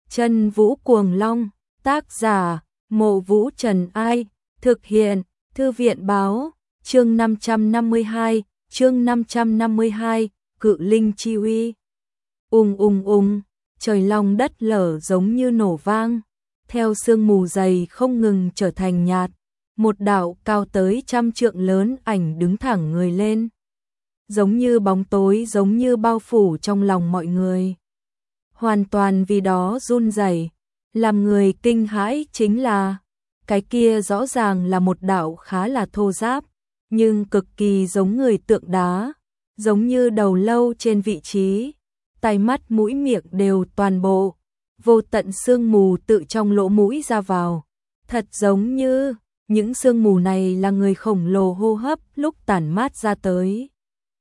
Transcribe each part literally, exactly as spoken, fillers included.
Chân Vũ Cuồng Long, tác giả, Mộ Vũ Trần Ai, thực hiện, Thư viện báo, chương năm trăm năm mươi hai, chương năm trăm năm mươi hai, Cự Linh Chi Uy. Ùng ùng ùng, trời long đất lở giống như nổ vang, theo sương mù dày không ngừng trở thành nhạt, một đạo cao tới trăm trượng lớn ảnh đứng thẳng người lên. Giống như bóng tối, giống như bao phủ trong lòng mọi người. Hoàn toàn vì đó run rẩy, làm người kinh hãi chính là cái kia rõ ràng là một đạo khá là thô ráp, nhưng cực kỳ giống người tượng đá, giống như đầu lâu trên vị trí, tai mắt mũi miệng đều toàn bộ, vô tận sương mù tự trong lỗ mũi ra vào, thật giống như những sương mù này là người khổng lồ hô hấp lúc tản mát ra tới.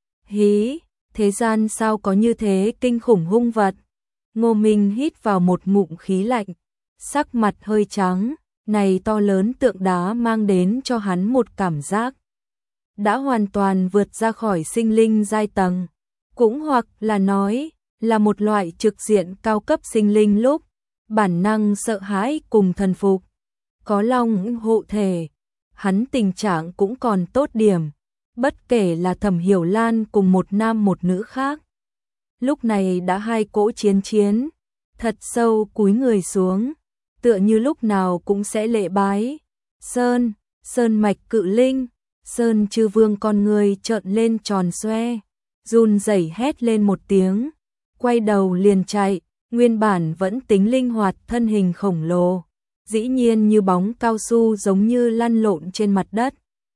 Hí, thế gian sao có như thế kinh khủng hung vật? Ngô Minh hít vào một ngụm khí lạnh, sắc mặt hơi trắng, này to lớn tượng đá mang đến cho hắn một cảm giác đã hoàn toàn vượt ra khỏi sinh linh giai tầng, cũng hoặc là nói là một loại trực diện cao cấp sinh linh lúc bản năng sợ hãi cùng thần phục. Có long hộ thể, hắn tình trạng cũng còn tốt điểm, bất kể là Thẩm Hiểu Lan cùng một nam một nữ khác. Lúc này đã hai cỗ chiến chiến, thật sâu cúi người xuống, tựa như lúc nào cũng sẽ lễ bái. Sơn, Sơn mạch cự linh, Sơn Chư Vương con người trợn lên tròn xoe, run rẩy hét lên một tiếng, quay đầu liền chạy, nguyên bản vẫn tính linh hoạt thân hình khổng lồ, dĩ nhiên như bóng cao su giống như lăn lộn trên mặt đất.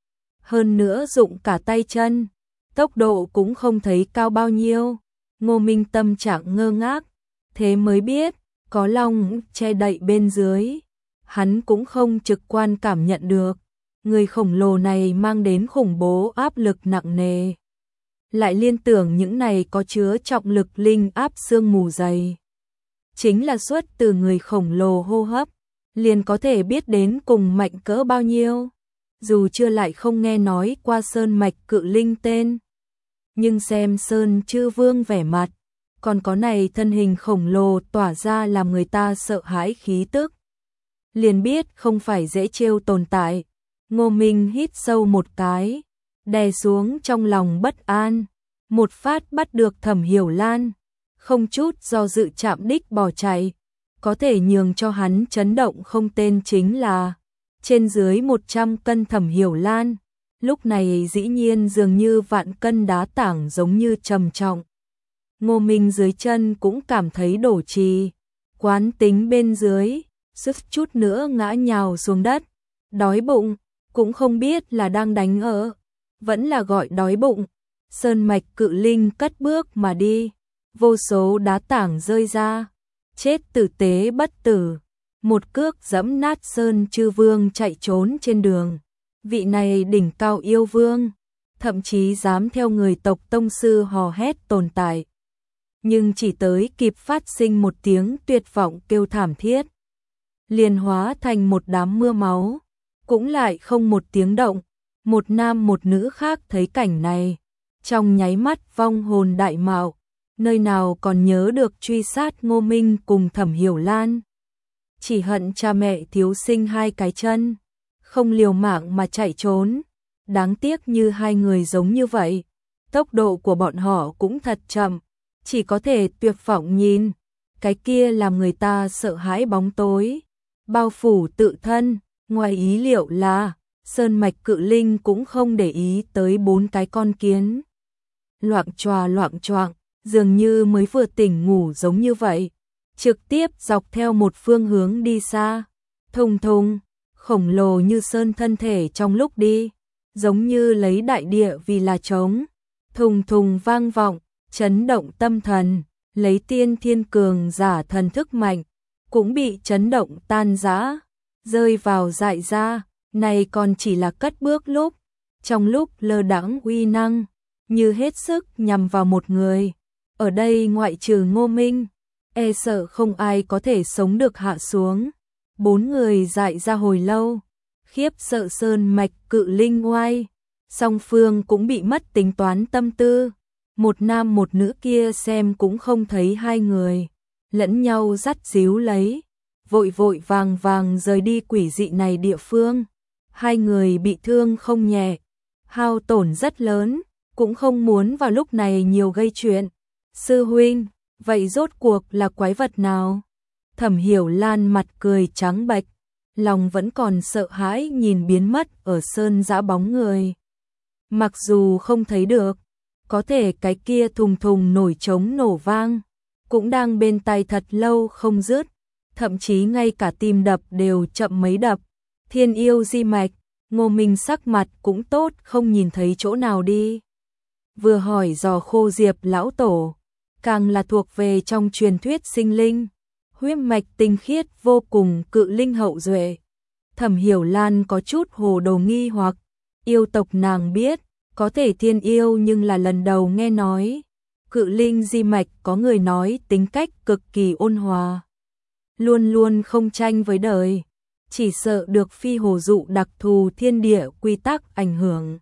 Hơn nữa dụng cả tay chân, tốc độ cũng không thấy cao bao nhiêu. Ngô Minh tâm trạng ngơ ngác, thế mới biết, có long che đậy bên dưới. Hắn cũng không trực quan cảm nhận được, người khổng lồ này mang đến khủng bố áp lực nặng nề. Lại liên tưởng những này có chứa trọng lực linh áp sương mù dày. Chính là xuất từ người khổng lồ hô hấp, liền có thể biết đến cùng mạnh cỡ bao nhiêu. Dù chưa lại không nghe nói qua Sơn mạch cự linh tên, nhưng xem Sơn Chư Vương vẻ mặt, còn có này thân hình khổng lồ tỏa ra làm người ta sợ hãi khí tức, liền biết không phải dễ trêu tồn tại. Ngô Minh hít sâu một cái, đè xuống trong lòng bất an, một phát bắt được Thẩm Hiểu Lan, không chút do dự chạm đích bỏ chạy. Có thể nhường cho hắn chấn động không tên chính là trên dưới một trăm cân Thẩm Hiểu Lan, lúc này dĩ nhiên dường như vạn cân đá tảng giống như trầm trọng. Ngô Minh dưới chân cũng cảm thấy đổ trì, quán tính bên dưới, sức chút nữa ngã nhào xuống đất, đói bụng, cũng không biết là đang đánh ở, vẫn là gọi đói bụng. Sơn mạch cự linh cất bước mà đi, vô số đá tảng rơi ra, chết tử tế bất tử. Một cước giẫm nát Sơn Chư Vương chạy trốn trên đường. Vị này đỉnh cao yêu vương, thậm chí dám theo người tộc tông sư hò hét tồn tại. Nhưng chỉ tới kịp phát sinh một tiếng tuyệt vọng kêu thảm thiết, liền hóa thành một đám mưa máu, cũng lại không một tiếng động. Một nam một nữ khác thấy cảnh này, trong nháy mắt vong hồn đại mạo, nơi nào còn nhớ được truy sát Ngô Minh cùng Thẩm Hiểu Lan. Chỉ hận cha mẹ thiếu sinh hai cái chân, không liều mạng mà chạy trốn. Đáng tiếc như hai người giống như vậy, tốc độ của bọn họ cũng thật chậm, chỉ có thể tuyệt vọng nhìn. Cái kia làm người ta sợ hãi bóng tối, bao phủ tự thân. Ngoài ý liệu là, Sơn mạch cự linh cũng không để ý tới bốn cái con kiến. Loạng choạng loạng choạng, dường như mới vừa tỉnh ngủ giống như vậy. Trực tiếp dọc theo một phương hướng đi xa, thùng thùng, khổng lồ như sơn thân thể trong lúc đi, giống như lấy đại địa vì là trống, thùng thùng vang vọng, chấn động tâm thần, lấy tiên thiên cường giả thần thức mạnh, cũng bị chấn động tan rã, rơi vào dại ra. Này còn chỉ là cất bước lúc, trong lúc lơ đãng uy năng, như hết sức nhằm vào một người. Ở đây ngoại trừ Ngô Minh, e sợ không ai có thể sống được hạ xuống. Bốn người dại ra hồi lâu, khiếp sợ Sơn mạch cự linh oai, song phương cũng bị mất tính toán tâm tư. Một nam một nữ kia xem cũng không thấy hai người, lẫn nhau dắt díu lấy, vội vội vàng vàng rời đi quỷ dị này địa phương. Hai người bị thương không nhẹ, hao tổn rất lớn, cũng không muốn vào lúc này nhiều gây chuyện. Sư huynh, vậy rốt cuộc là quái vật nào? Thẩm Hiểu Lan mặt cười trắng bệch, lòng vẫn còn sợ hãi nhìn biến mất ở sơn dã bóng người. Mặc dù không thấy được, có thể cái kia thùng thùng nổi trống nổ vang, cũng đang bên tai thật lâu không dứt, thậm chí ngay cả tim đập đều chậm mấy đập. Thiên yêu di mạch, Ngô Minh sắc mặt cũng tốt, không nhìn thấy chỗ nào đi. Vừa hỏi dò Khô Diệp lão tổ, càng là thuộc về trong truyền thuyết sinh linh, huyết mạch tinh khiết vô cùng, cự linh hậu duệ. Thẩm Hiểu Lan có chút hồ đồ nghi hoặc, yêu tộc nàng biết, có thể thiên yêu nhưng là lần đầu nghe nói. Cự linh di mạch có người nói tính cách cực kỳ ôn hòa, luôn luôn không tranh với đời, chỉ sợ được phi hồ dụ đặc thù thiên địa quy tắc ảnh hưởng.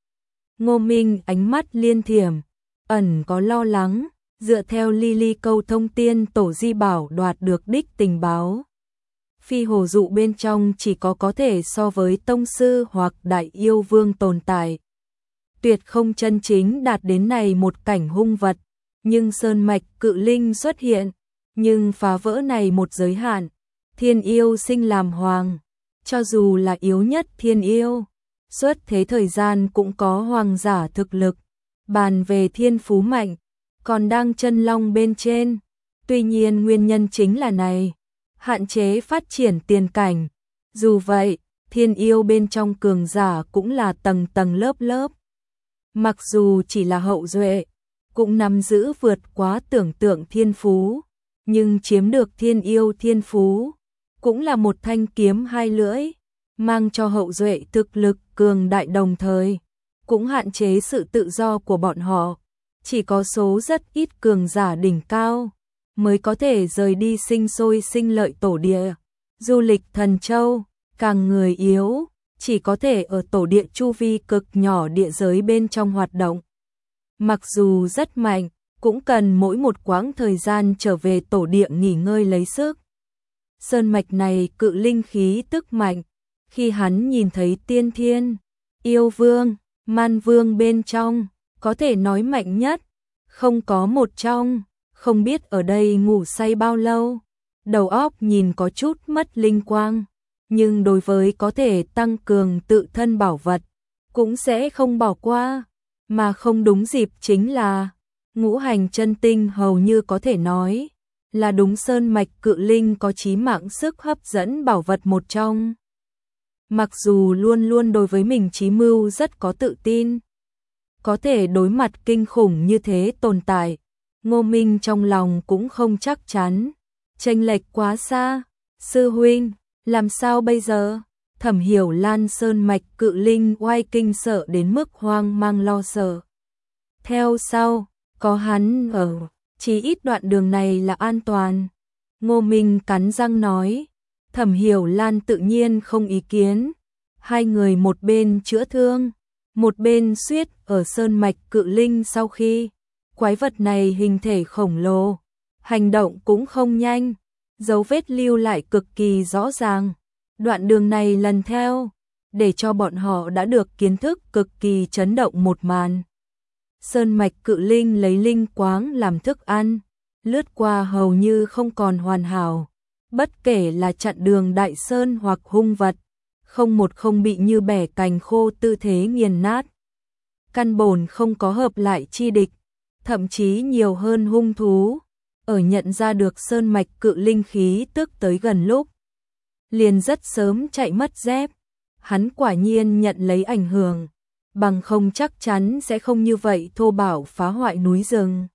Ngô Minh ánh mắt liên thiểm, ẩn có lo lắng, dựa theo ly ly câu thông tiên tổ di bảo đoạt được đích tình báo. Phi hồ dụ bên trong chỉ có có thể so với tông sư hoặc đại yêu vương tồn tại. Tuyệt không chân chính đạt đến này một cảnh hung vật, nhưng sơn mạch cự linh xuất hiện, nhưng phá vỡ này một giới hạn. Thiên yêu sinh làm hoàng, cho dù là yếu nhất thiên yêu, suốt thế thời gian cũng có hoàng giả thực lực. Bàn về thiên phú mạnh, còn đang chân long bên trên. Tuy nhiên nguyên nhân chính là này, hạn chế phát triển tiền cảnh. Dù vậy, thiên yêu bên trong cường giả cũng là tầng tầng lớp lớp. Mặc dù chỉ là hậu duệ, cũng nắm giữ vượt quá tưởng tượng thiên phú, nhưng chiếm được thiên yêu thiên phú, cũng là một thanh kiếm hai lưỡi, mang cho hậu duệ thực lực cường đại, đồng thời cũng hạn chế sự tự do của bọn họ. Chỉ có số rất ít cường giả đỉnh cao mới có thể rời đi sinh sôi sinh lợi tổ địa, du lịch thần châu, càng người yếu chỉ có thể ở tổ địa chu vi cực nhỏ địa giới bên trong hoạt động. Mặc dù rất mạnh, cũng cần mỗi một quãng thời gian trở về tổ địa nghỉ ngơi lấy sức. Sơn mạch này cự linh khí tức mạnh, khi hắn nhìn thấy tiên thiên, yêu vương, man vương bên trong, có thể nói mạnh nhất, không có một trong, không biết ở đây ngủ say bao lâu, đầu óc nhìn có chút mất linh quang, nhưng đối với có thể tăng cường tự thân bảo vật, cũng sẽ không bỏ qua, mà không đúng dịp chính là ngũ hành chân tinh, hầu như có thể nói là đúng sơn mạch cự linh có chí mạng sức hấp dẫn bảo vật một trong. Mặc dù luôn luôn đối với mình chí mưu rất có tự tin, có thể đối mặt kinh khủng như thế tồn tại, Ngô Minh trong lòng cũng không chắc chắn, chênh lệch quá xa. Sư huynh, làm sao bây giờ? Thẩm Hiểu Lan sơn mạch cự linh oai kinh sợ đến mức hoang mang lo sợ. Theo sau, có hắn ở, chỉ ít đoạn đường này là an toàn. Ngô Minh cắn răng nói. Thẩm Hiểu Lan tự nhiên không ý kiến. Hai người một bên chữa thương, một bên suýt ở sơn mạch cự linh. Sau khi quái vật này hình thể khổng lồ, hành động cũng không nhanh, dấu vết lưu lại cực kỳ rõ ràng. Đoạn đường này lần theo, để cho bọn họ đã được kiến thức cực kỳ chấn động một màn. Sơn mạch cự linh lấy linh quáng làm thức ăn, lướt qua hầu như không còn hoàn hảo. Bất kể là chặn đường đại sơn hoặc hung vật, không một không bị như bẻ cành khô tư thế nghiền nát. Căn bổn không có hợp lại chi địch, thậm chí nhiều hơn hung thú. Ở nhận ra được sơn mạch cự linh khí tức tới gần lúc, liền rất sớm chạy mất dép. Hắn quả nhiên nhận lấy ảnh hưởng, bằng không chắc chắn sẽ không như vậy thô bạo phá hoại núi rừng.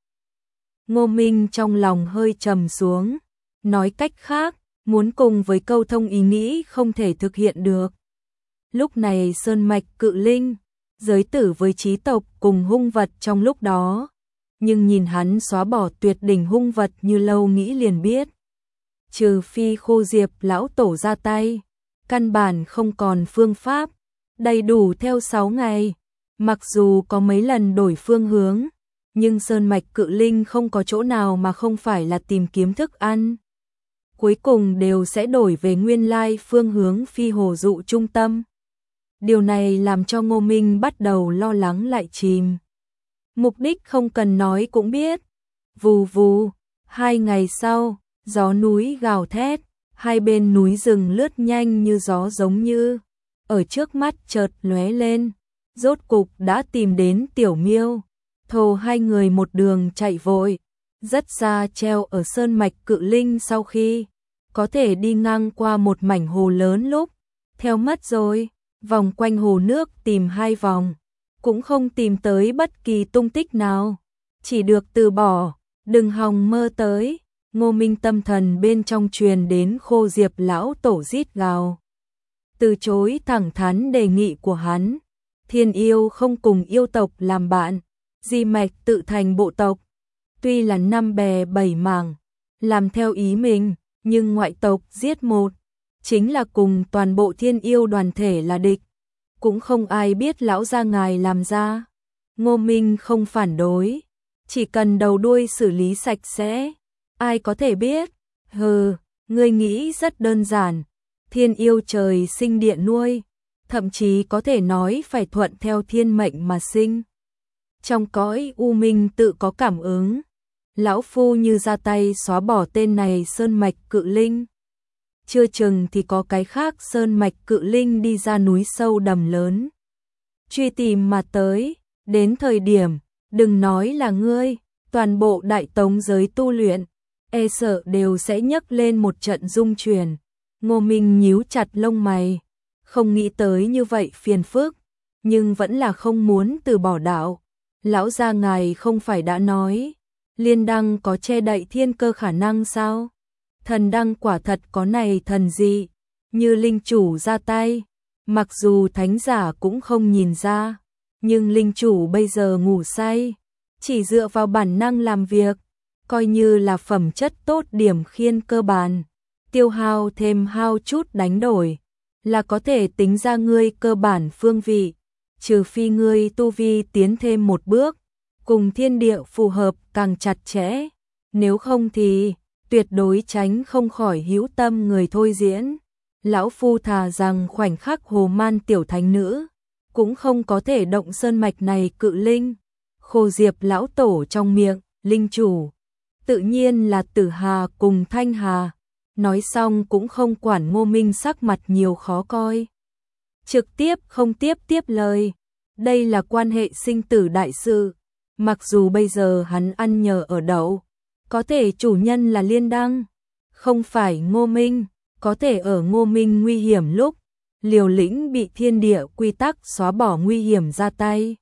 Ngô Minh trong lòng hơi trầm xuống, nói cách khác, muốn cùng với câu thông ý nghĩ không thể thực hiện được. Lúc này sơn mạch cự linh, giới tử với chí tộc cùng hung vật trong lúc đó, nhưng nhìn hắn xóa bỏ tuyệt đỉnh hung vật như lâu nghĩ liền biết. Trừ phi Khô Diệp lão tổ ra tay, căn bản không còn phương pháp, đầy đủ theo sáu ngày, mặc dù có mấy lần đổi phương hướng, nhưng sơn mạch cự linh không có chỗ nào mà không phải là tìm kiếm thức ăn. Cuối cùng đều sẽ đổi về nguyên lai phương hướng phi hồ dụ trung tâm. Điều này làm cho Ngô Minh bắt đầu lo lắng lại chìm. Mục đích không cần nói cũng biết. Vù vù, hai ngày sau, gió núi gào thét, hai bên núi rừng lướt nhanh như gió giống như ở trước mắt chợt lóe lên, rốt cục đã tìm đến Tiểu Miêu. Thồ hai người một đường chạy vội, rất xa treo ở sơn mạch cự linh sau khi có thể đi ngang qua một mảnh hồ lớn lúc theo mất rồi, vòng quanh hồ nước tìm hai vòng, cũng không tìm tới bất kỳ tung tích nào, chỉ được từ bỏ, đừng hòng mơ tới. Ngô Minh tâm thần bên trong truyền đến Khô Diệp lão tổ rít gào, từ chối thẳng thắn đề nghị của hắn. Thiên yêu không cùng yêu tộc làm bạn, di mạch tự thành bộ tộc, tuy là năm bè bảy mảng, làm theo ý mình, nhưng ngoại tộc giết một, chính là cùng toàn bộ thiên yêu đoàn thể là địch, cũng không ai biết lão gia ngài làm ra. Ngô Minh không phản đối, chỉ cần đầu đuôi xử lý sạch sẽ, ai có thể biết. Hừ, ngươi nghĩ rất đơn giản, thiên yêu trời sinh địa nuôi, thậm chí có thể nói phải thuận theo thiên mệnh mà sinh. Trong cõi u minh tự có cảm ứng, lão phu như ra tay xóa bỏ tên này sơn mạch cự linh, chưa chừng thì có cái khác sơn mạch cự linh đi ra núi sâu đầm lớn truy tìm mà tới, đến thời điểm đừng nói là ngươi, toàn bộ đại tống giới tu luyện e sợ đều sẽ nhấc lên một trận rung chuyển. Ngô Minh nhíu chặt lông mày, không nghĩ tới như vậy phiền phức, nhưng vẫn là không muốn từ bỏ đạo. Lão gia ngài không phải đã nói, liên đăng có che đậy thiên cơ khả năng sao? Thần đăng quả thật có này thần gì, như linh chủ ra tay, mặc dù thánh giả cũng không nhìn ra, nhưng linh chủ bây giờ ngủ say, chỉ dựa vào bản năng làm việc, coi như là phẩm chất tốt điểm khiên cơ bản, tiêu hao thêm hao chút đánh đổi, là có thể tính ra ngươi cơ bản phương vị, trừ phi ngươi tu vi tiến thêm một bước, cùng thiên địa phù hợp càng chặt chẽ, nếu không thì tuyệt đối tránh không khỏi hữu tâm người thôi diễn. Lão phu thà rằng khoảnh khắc hồ man tiểu thánh nữ, cũng không có thể động sơn mạch này cự linh. Khô Diệp lão tổ trong miệng, linh chủ, tự nhiên là Tử Hà cùng Thanh Hà. Nói xong cũng không quản Ngô Minh sắc mặt nhiều khó coi, trực tiếp không tiếp tiếp lời. Đây là quan hệ sinh tử đại sự, mặc dù bây giờ hắn ăn nhờ ở đậu, có thể chủ nhân là Liên Đăng, không phải Ngô Minh, có thể ở Ngô Minh nguy hiểm lúc, liều lĩnh bị thiên địa quy tắc xóa bỏ nguy hiểm ra tay,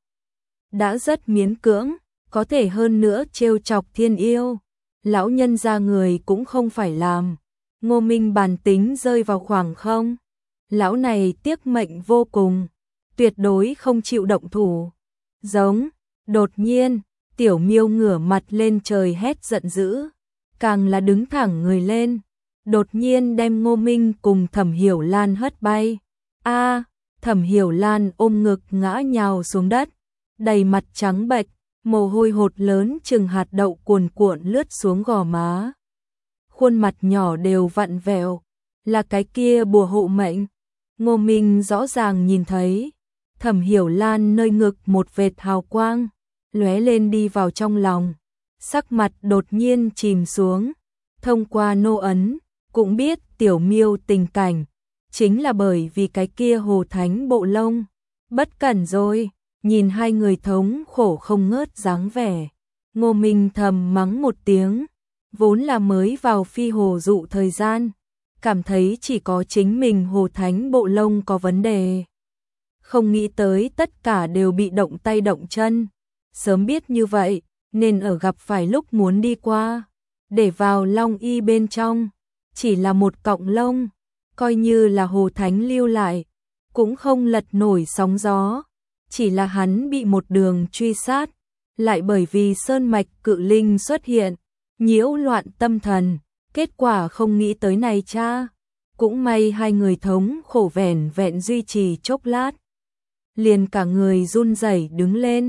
đã rất miễn cưỡng, có thể hơn nữa trêu chọc thiên yêu, lão nhân ra người cũng không phải làm. Ngô Minh bản tính rơi vào khoảng không, lão này tiếc mệnh vô cùng, tuyệt đối không chịu động thủ. Giống, đột nhiên, Tiểu Miêu ngửa mặt lên trời hét giận dữ, càng là đứng thẳng người lên, đột nhiên đem Ngô Minh cùng Thẩm Hiểu Lan hất bay. A, Thẩm Hiểu Lan ôm ngực ngã nhào xuống đất, đầy mặt trắng bệch, mồ hôi hột lớn chừng hạt đậu cuồn cuộn lướt xuống gò má. Khuôn mặt nhỏ đều vặn vẹo, là cái kia bùa hộ mệnh. Ngô Minh rõ ràng nhìn thấy, Thẩm Hiểu Lan nơi ngực một vệt hào quang, lóe lên đi vào trong lòng, sắc mặt đột nhiên chìm xuống. Thông qua nô ấn, cũng biết Tiểu Miêu tình cảnh, chính là bởi vì cái kia hồ thánh bộ lông. Bất cẩn rồi, nhìn hai người thống khổ không ngớt dáng vẻ. Ngô Minh thầm mắng một tiếng, vốn là mới vào phi hồ dụ thời gian, cảm thấy chỉ có chính mình hồ thánh bộ lông có vấn đề. Không nghĩ tới tất cả đều bị động tay động chân, sớm biết như vậy, nên ở gặp phải lúc muốn đi qua, để vào long y bên trong, chỉ là một cọng lông, coi như là hồ thánh lưu lại, cũng không lật nổi sóng gió, chỉ là hắn bị một đường truy sát, lại bởi vì sơn mạch cự linh xuất hiện, nhiễu loạn tâm thần, kết quả không nghĩ tới này cha. Cũng may hai người thống khổ vẻn vẹn duy trì chốc lát, liền cả người run rẩy đứng lên,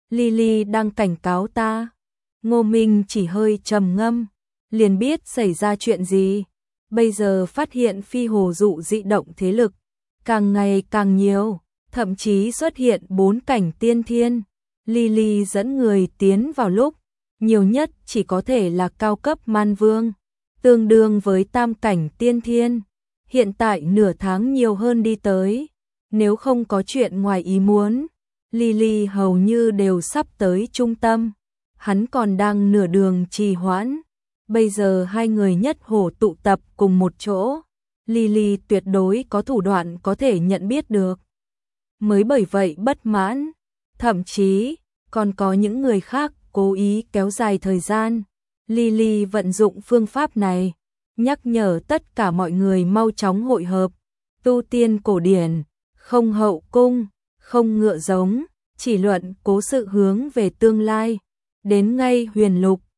Lily đang cảnh cáo ta. Ngô Minh chỉ hơi trầm ngâm, liền biết xảy ra chuyện gì. Bây giờ phát hiện phi hồ dụ dị động thế lực càng ngày càng nhiều, thậm chí xuất hiện bốn cảnh tiên thiên. Lily dẫn người tiến vào lúc nhiều nhất chỉ có thể là cao cấp man vương, tương đương với tam cảnh tiên thiên. Hiện tại nửa tháng nhiều hơn đi tới, nếu không có chuyện ngoài ý muốn, Lily hầu như đều sắp tới trung tâm. Hắn còn đang nửa đường trì hoãn. Bây giờ hai người nhất hổ tụ tập cùng một chỗ, Lily tuyệt đối có thủ đoạn có thể nhận biết được. Mới bởi vậy bất mãn, thậm chí còn có những người khác cố ý kéo dài thời gian. Lily vận dụng phương pháp này, nhắc nhở tất cả mọi người mau chóng hội hợp. Tu tiên cổ điển, không hậu cung, không ngựa giống, chỉ luận cố sự hướng về tương lai. Đến ngay huyền lục,